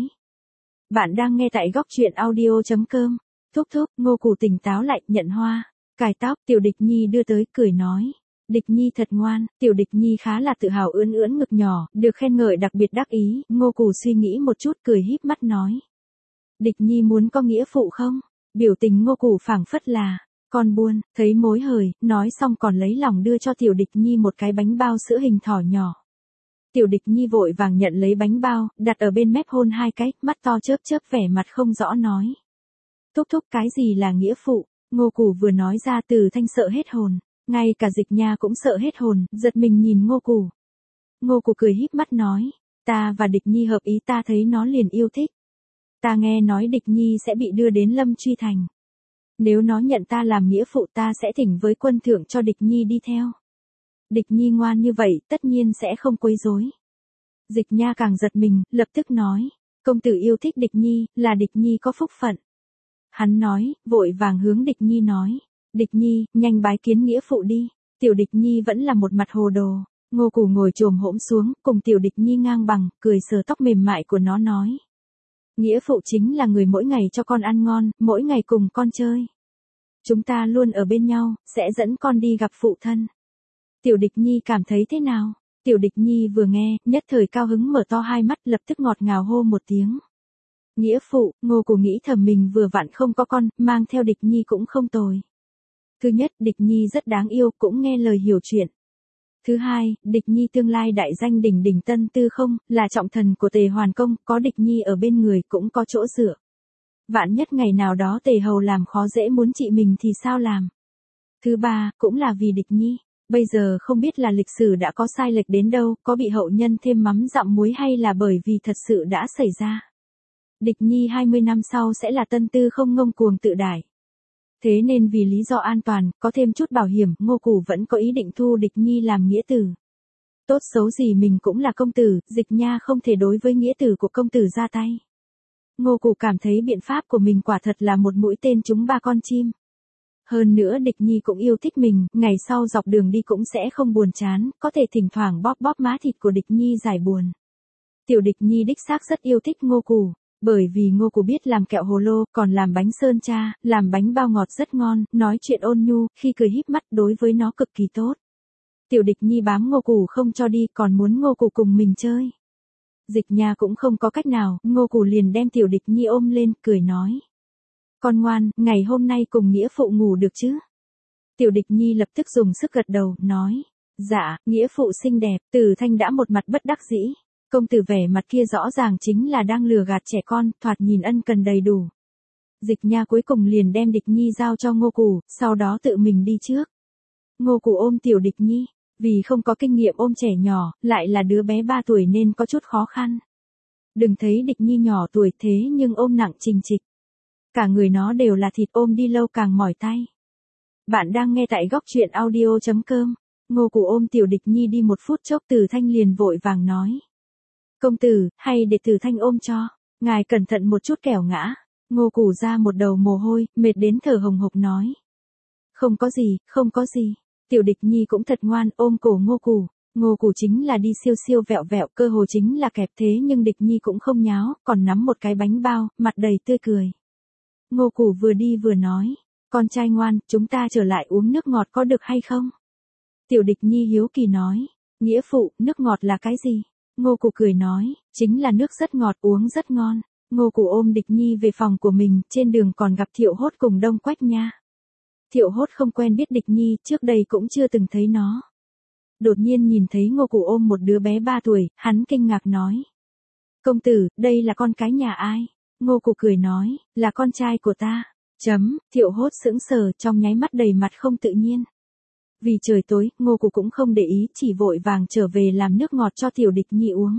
Bạn đang nghe tại góc truyện audio chấm com. Thúc thúc, Ngô Củ tỉnh táo lại, nhận hoa, cài tóc, tiểu Địch Nhi đưa tới, cười nói. Địch Nhi thật ngoan, tiểu Địch Nhi khá là tự hào ưỡn ưỡn ngực nhỏ, được khen ngợi đặc biệt đắc ý, Ngô Củ suy nghĩ một chút cười híp mắt nói. Địch Nhi muốn có nghĩa phụ không? Biểu tình Ngô Củ phảng phất là, con buôn, thấy mối hời, nói xong còn lấy lòng đưa cho tiểu Địch Nhi một cái bánh bao sữa hình thỏ nhỏ. Tiểu Địch Nhi vội vàng nhận lấy bánh bao, đặt ở bên mép hôn hai cái, mắt to chớp chớp vẻ mặt không rõ nói. Thúc thúc cái gì là nghĩa phụ? Ngô Củ vừa nói ra Từ Thanh sợ hết hồn, ngay cả Dịch Nha cũng sợ hết hồn, giật mình nhìn Ngô Củ. Ngô Củ cười híp mắt nói, ta và Địch Nhi hợp ý, ta thấy nó liền yêu thích. Ta nghe nói Địch Nhi sẽ bị đưa đến Lâm Truy Thành. Nếu nó nhận ta làm nghĩa phụ ta sẽ thỉnh với quân thượng cho Địch Nhi đi theo. Địch Nhi ngoan như vậy tất nhiên sẽ không quấy rối. Dịch Nha càng giật mình, lập tức nói, công tử yêu thích Địch Nhi, là Địch Nhi có phúc phận. Hắn nói, vội vàng hướng Địch Nhi nói, Địch Nhi, nhanh bái kiến nghĩa phụ đi. Tiểu Địch Nhi vẫn là một mặt hồ đồ. Ngô Củ ngồi chồm hổm xuống, cùng tiểu Địch Nhi ngang bằng, cười sờ tóc mềm mại của nó nói. Nghĩa phụ chính là người mỗi ngày cho con ăn ngon, mỗi ngày cùng con chơi. Chúng ta luôn ở bên nhau, sẽ dẫn con đi gặp phụ thân. Tiểu Địch Nhi cảm thấy thế nào? Tiểu Địch Nhi vừa nghe, nhất thời cao hứng mở to hai mắt, lập tức ngọt ngào hô một tiếng. Nghĩa phụ, Ngô Củ nghĩ thầm mình vừa vặn không có con, mang theo Địch Nhi cũng không tồi. Thứ nhất, Địch Nhi rất đáng yêu, cũng nghe lời hiểu chuyện. Thứ hai, Địch Nhi tương lai đại danh đỉnh đỉnh Tân Tư không, là trọng thần của Tề Hoàn Công, có Địch Nhi ở bên người cũng có chỗ dựa. Vạn nhất ngày nào đó Tề Hầu làm khó dễ muốn trị mình thì sao làm? Thứ ba, cũng là vì Địch Nhi. Bây giờ không biết là lịch sử đã có sai lệch đến đâu, có bị hậu nhân thêm mắm dặm muối hay là bởi vì thật sự đã xảy ra. Địch Nhi hai mươi năm sau sẽ là Tân Tư không ngông cuồng tự đại. Thế nên vì lý do an toàn, có thêm chút bảo hiểm, Ngô Củ vẫn có ý định thu Địch Nhi làm nghĩa tử. Tốt xấu gì mình cũng là công tử, Dịch Nha không thể đối với nghĩa tử của công tử ra tay. Ngô Củ cảm thấy biện pháp của mình quả thật là một mũi tên trúng ba con chim. Hơn nữa Địch Nhi cũng yêu thích mình, ngày sau dọc đường đi cũng sẽ không buồn chán, có thể thỉnh thoảng bóp bóp má thịt của Địch Nhi giải buồn. Tiểu Địch Nhi đích xác rất yêu thích Ngô Củ. Bởi vì Ngô Củ biết làm kẹo hồ lô, còn làm bánh sơn cha, làm bánh bao ngọt rất ngon, nói chuyện ôn nhu, khi cười híp mắt đối với nó cực kỳ tốt. Tiểu Địch Nhi bám Ngô Củ không cho đi, còn muốn Ngô Củ cùng mình chơi. Dịch Nha cũng không có cách nào, Ngô Củ liền đem Tiểu Địch Nhi ôm lên, cười nói. Con ngoan, ngày hôm nay cùng nghĩa phụ ngủ được chứ? Tiểu Địch Nhi lập tức dùng sức gật đầu, nói. Dạ, nghĩa phụ xinh đẹp. Từ Thanh đã một mặt bất đắc dĩ. Công tử vẻ mặt kia rõ ràng chính là đang lừa gạt trẻ con, thoạt nhìn ân cần đầy đủ. Dịch Nha cuối cùng liền đem Địch Nhi giao cho Ngô Cù, sau đó tự mình đi trước. Ngô Cù ôm Tiểu Địch Nhi, vì không có kinh nghiệm ôm trẻ nhỏ, lại là đứa bé ba tuổi nên có chút khó khăn. Đừng thấy Địch Nhi nhỏ tuổi thế nhưng ôm nặng trình trịch. Cả người nó đều là thịt, ôm đi lâu càng mỏi tay. Bạn đang nghe tại góc truyện audio chấm com. Ngô Cù ôm Tiểu Địch Nhi đi một phút chốc, Từ Thanh liền vội vàng nói. Công tử, hay để Từ Thanh ôm cho, ngài cẩn thận một chút kẻo ngã. Ngô Cù ra một đầu mồ hôi, mệt đến thở hồng hộc nói. Không có gì, không có gì. Tiểu Địch Nhi cũng thật ngoan, ôm cổ Ngô Cù. Ngô Cù chính là đi siêu siêu vẹo vẹo, cơ hồ chính là kẹp, thế nhưng Địch Nhi cũng không nháo, còn nắm một cái bánh bao, mặt đầy tươi cười. Ngô Cù vừa đi vừa nói. Con trai ngoan, chúng ta trở lại uống nước ngọt có được hay không? Tiểu Địch Nhi hiếu kỳ nói. Nghĩa phụ, nước ngọt là cái gì? Ngô Cù cười nói. Chính là nước rất ngọt, uống rất ngon. Ngô Cù ôm Địch Nhi về phòng của mình, trên đường còn gặp Thiệu Hốt cùng Đông Quách Nha. Thiệu Hốt không quen biết Địch Nhi, trước đây cũng chưa từng thấy nó. Đột nhiên nhìn thấy Ngô Cù ôm một đứa bé ba tuổi, hắn kinh ngạc nói. Công tử, đây là con cái nhà ai? Ngô Cù cười nói, là con trai của ta. Chấm, Thiệu Hốt sững sờ, trong nháy mắt đầy mặt không tự nhiên. Vì trời tối, Ngô Cù cũng không để ý, chỉ vội vàng trở về làm nước ngọt cho Tiểu Địch Nhi uống.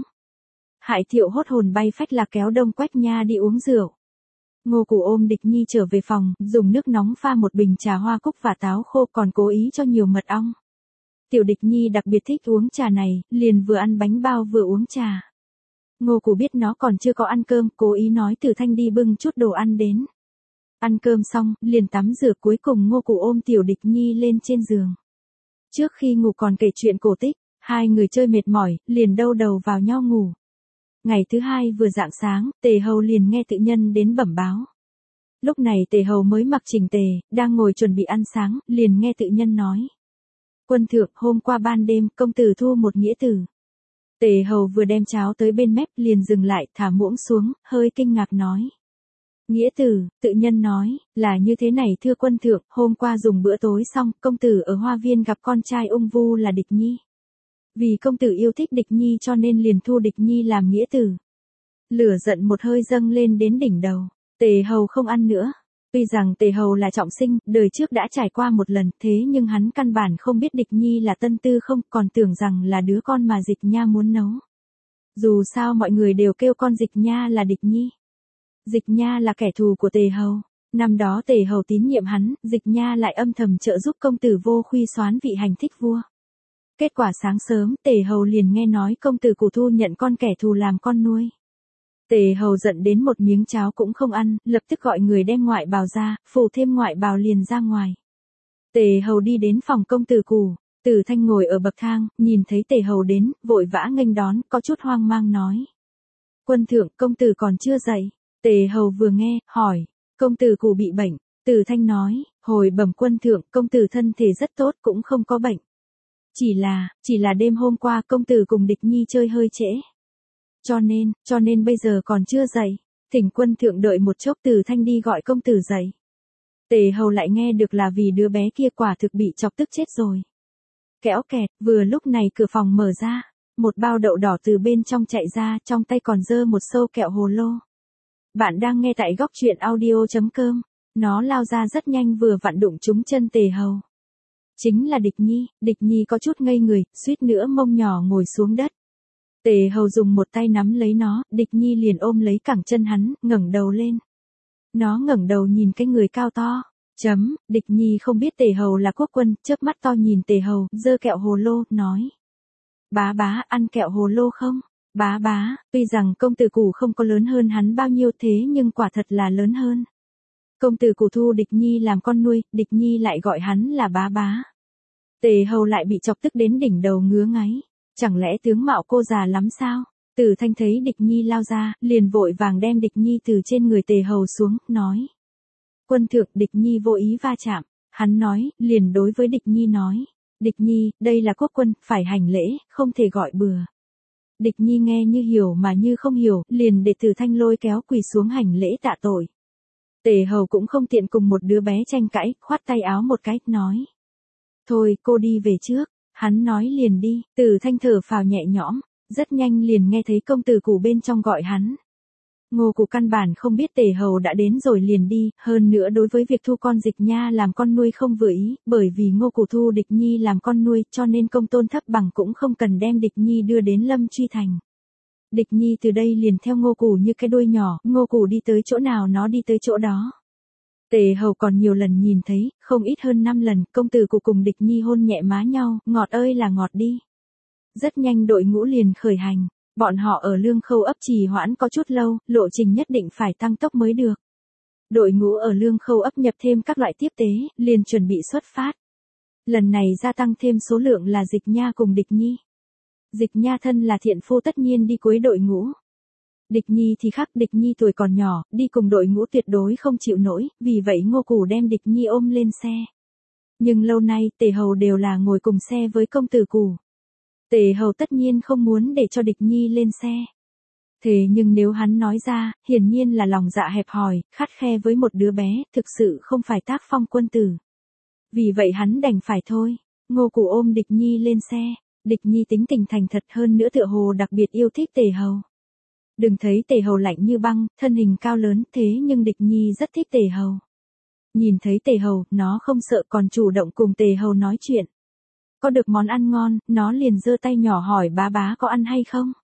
Hại Thiệu Hốt hồn bay phách lạc kéo Đông Quách Nha đi uống rượu. Ngô Cù ôm Địch Nhi trở về phòng, dùng nước nóng pha một bình trà hoa cúc và táo khô, còn cố ý cho nhiều mật ong. Tiểu Địch Nhi đặc biệt thích uống trà này, liền vừa ăn bánh bao vừa uống trà. Ngô Cù biết nó còn chưa có ăn cơm, cố ý nói Từ Thanh đi bưng chút đồ ăn đến. Ăn cơm xong, liền tắm rửa, cuối cùng Ngô Cù ôm Tiểu Địch Nhi lên trên giường. Trước khi ngủ còn kể chuyện cổ tích, hai người chơi mệt mỏi, liền đâu đầu vào nhau ngủ. Ngày thứ hai vừa rạng sáng, Tề Hầu liền nghe tự nhân đến bẩm báo. Lúc này Tề Hầu mới mặc chỉnh tề, đang ngồi chuẩn bị ăn sáng, liền nghe tự nhân nói. Quân thượng, hôm qua ban đêm, công tử thu một nghĩa tử. Tề Hầu vừa đem cháo tới bên mép, liền dừng lại, thả muỗng xuống, hơi kinh ngạc nói. Nghĩa tử, tự nhân nói, là như thế này thưa quân thượng, hôm qua dùng bữa tối xong, công tử ở hoa viên gặp con trai ung vu là Địch Nhi. Vì công tử yêu thích Địch Nhi cho nên liền thu Địch Nhi làm nghĩa tử. Lửa giận một hơi dâng lên đến đỉnh đầu, Tề Hầu không ăn nữa. Tuy rằng Tề Hầu là trọng sinh, đời trước đã trải qua một lần, thế nhưng hắn căn bản không biết Địch Nhi là tân tư không, còn tưởng rằng là đứa con mà Dịch Nha muốn nấu. Dù sao mọi người đều kêu con Dịch Nha là Địch Nhi. Dịch Nha là kẻ thù của Tề Hầu. Năm đó Tề Hầu tín nhiệm hắn, Dịch Nha lại âm thầm trợ giúp công tử Vô Khuy soán vị hành thích vua. Kết quả sáng sớm, Tề Hầu liền nghe nói công tử Cù Thu nhận con kẻ thù làm con nuôi. Tề Hầu giận đến một miếng cháo cũng không ăn, lập tức gọi người đem ngoại bào ra, phủ thêm ngoại bào liền ra ngoài. Tề Hầu đi đến phòng công tử Cù, Từ Thanh ngồi ở bậc thang, nhìn thấy Tề Hầu đến, vội vã nghênh đón, có chút hoang mang nói. Quân thượng, công tử còn chưa dậy. Tề Hầu vừa nghe, hỏi, công tử Cù bị bệnh. Từ Thanh nói, hồi bẩm quân thượng, công tử thân thể rất tốt, cũng không có bệnh. Chỉ là, chỉ là đêm hôm qua công tử cùng Địch Nhi chơi hơi trễ. Cho nên, cho nên bây giờ còn chưa dậy. Thỉnh quân thượng đợi một chốc. Từ Thanh đi gọi công tử dậy. Tề Hầu lại nghe được là vì đứa bé kia quả thực bị chọc tức chết rồi. Kéo kẹt, vừa lúc này cửa phòng mở ra. Một bao đậu đỏ từ bên trong chạy ra, trong tay còn giơ một xâu kẹo hồ lô. Bạn đang nghe tại góc truyện audio chấm com. Nó lao ra rất nhanh, vừa vặn đụng trúng chân Tề Hầu. Chính là Địch Nhi. Địch Nhi có chút ngây người, suýt nữa mông nhỏ ngồi xuống đất. Tề Hầu dùng một tay nắm lấy nó, Địch Nhi liền ôm lấy cẳng chân hắn, ngẩng đầu lên. Nó ngẩng đầu nhìn cái người cao to. Chấm, Địch Nhi không biết Tề Hầu là quốc quân, chớp mắt to nhìn Tề Hầu, giơ kẹo hồ lô, nói. Bá bá, ăn kẹo hồ lô không? Bá bá, tuy rằng công tử Cù không có lớn hơn hắn bao nhiêu thế nhưng quả thật là lớn hơn. Công tử Cù thu Địch Nhi làm con nuôi, Địch Nhi lại gọi hắn là bá bá. Tề Hầu lại bị chọc tức đến đỉnh đầu ngứa ngáy. Chẳng lẽ tướng mạo cô già lắm sao? Từ Thanh thấy Địch Nhi lao ra, liền vội vàng đem Địch Nhi từ trên người Tề Hầu xuống, nói. Quân thượng, Địch Nhi vô ý va chạm. Hắn nói, liền đối với Địch Nhi nói. Địch Nhi, đây là quốc quân, phải hành lễ, không thể gọi bừa. Địch Nhi nghe như hiểu mà như không hiểu, liền để Từ Thanh lôi kéo quỳ xuống hành lễ tạ tội. Tề Hầu cũng không tiện cùng một đứa bé tranh cãi, khoát tay áo một cái, nói. Thôi cô đi về trước, hắn nói liền đi, Từ Thanh thở phào nhẹ nhõm, rất nhanh liền nghe thấy công tử Cù bên trong gọi hắn. Ngô Cù căn bản không biết Tề Hầu đã đến rồi liền đi, hơn nữa đối với việc thu con Dịch Nha làm con nuôi không vừa ý, bởi vì Ngô Cù thu Địch Nhi làm con nuôi cho nên công tôn thấp bằng cũng không cần đem Địch Nhi đưa đến Lâm Truy Thành. Địch Nhi từ đây liền theo Ngô Cù như cái đuôi nhỏ, Ngô Cù đi tới chỗ nào nó đi tới chỗ đó. Tề Hầu còn nhiều lần nhìn thấy, không ít hơn năm lần, công tử Cù cùng Địch Nhi hôn nhẹ má nhau, ngọt ơi là ngọt đi. Rất nhanh đội ngũ liền khởi hành, bọn họ ở Lương Khâu ấp trì hoãn có chút lâu, lộ trình nhất định phải tăng tốc mới được. Đội ngũ ở Lương Khâu ấp nhập thêm các loại tiếp tế, liền chuẩn bị xuất phát. Lần này gia tăng thêm số lượng là Dịch Nha cùng Địch Nhi. Dịch Nha thân là thiện phu tất nhiên đi cuối đội ngũ. Địch Nhi thì khác, Địch Nhi tuổi còn nhỏ, đi cùng đội ngũ tuyệt đối không chịu nổi, vì vậy Ngô Cù đem Địch Nhi ôm lên xe. Nhưng lâu nay Tề Hầu đều là ngồi cùng xe với công tử Cù. Tề Hầu tất nhiên không muốn để cho Địch Nhi lên xe. Thế nhưng nếu hắn nói ra, hiển nhiên là lòng dạ hẹp hòi, khắt khe với một đứa bé, thực sự không phải tác phong quân tử. Vì vậy hắn đành phải thôi. Ngô Cù ôm Địch Nhi lên xe. Địch Nhi tính tình thành thật hơn nữa tựa hồ đặc biệt yêu thích Tề Hầu. Đừng thấy Tề Hầu lạnh như băng, thân hình cao lớn, thế nhưng Địch Nhi rất thích Tề Hầu. Nhìn thấy Tề Hầu, nó không sợ còn chủ động cùng Tề Hầu nói chuyện. Có được món ăn ngon, nó liền giơ tay nhỏ hỏi bá bá có ăn hay không.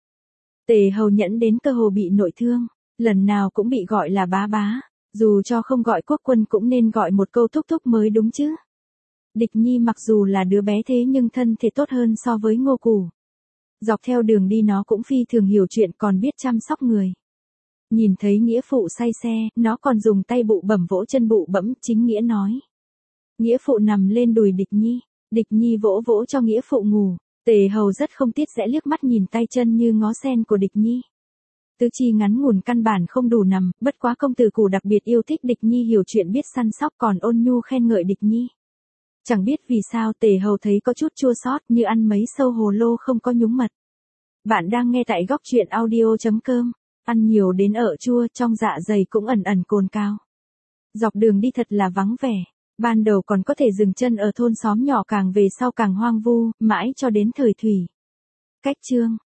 Tề Hầu nhẫn đến cơ hồ bị nội thương, lần nào cũng bị gọi là bá bá, dù cho không gọi quốc quân cũng nên gọi một câu thúc thúc mới đúng chứ. Địch Nhi mặc dù là đứa bé thế nhưng thân thể tốt hơn so với Ngô Cù. Dọc theo đường đi nó cũng phi thường hiểu chuyện còn biết chăm sóc người. Nhìn thấy nghĩa phụ say xe, nó còn dùng tay bụ bẩm vỗ chân bụ bẫm, chính nghĩa nói. Nghĩa phụ nằm lên đùi Địch Nhi, Địch Nhi vỗ vỗ cho nghĩa phụ ngủ. Tề Hầu rất không tiếc rẽ liếc mắt nhìn tay chân như ngó sen của Địch Nhi. Tứ chi ngắn ngủn căn bản không đủ nằm, bất quá công tử Cù đặc biệt yêu thích Địch Nhi hiểu chuyện biết săn sóc còn ôn nhu khen ngợi Địch Nhi. Chẳng biết vì sao Tề Hầu thấy có chút chua xót như ăn mấy sâu hồ lô không có nhúng mật. Bạn đang nghe tại góc truyện audio chấm com, ăn nhiều đến ở chua trong dạ dày cũng ẩn ẩn cồn cao. Dọc đường đi thật là vắng vẻ, ban đầu còn có thể dừng chân ở thôn xóm nhỏ càng về sau càng hoang vu, mãi cho đến thời thủy. Cách chương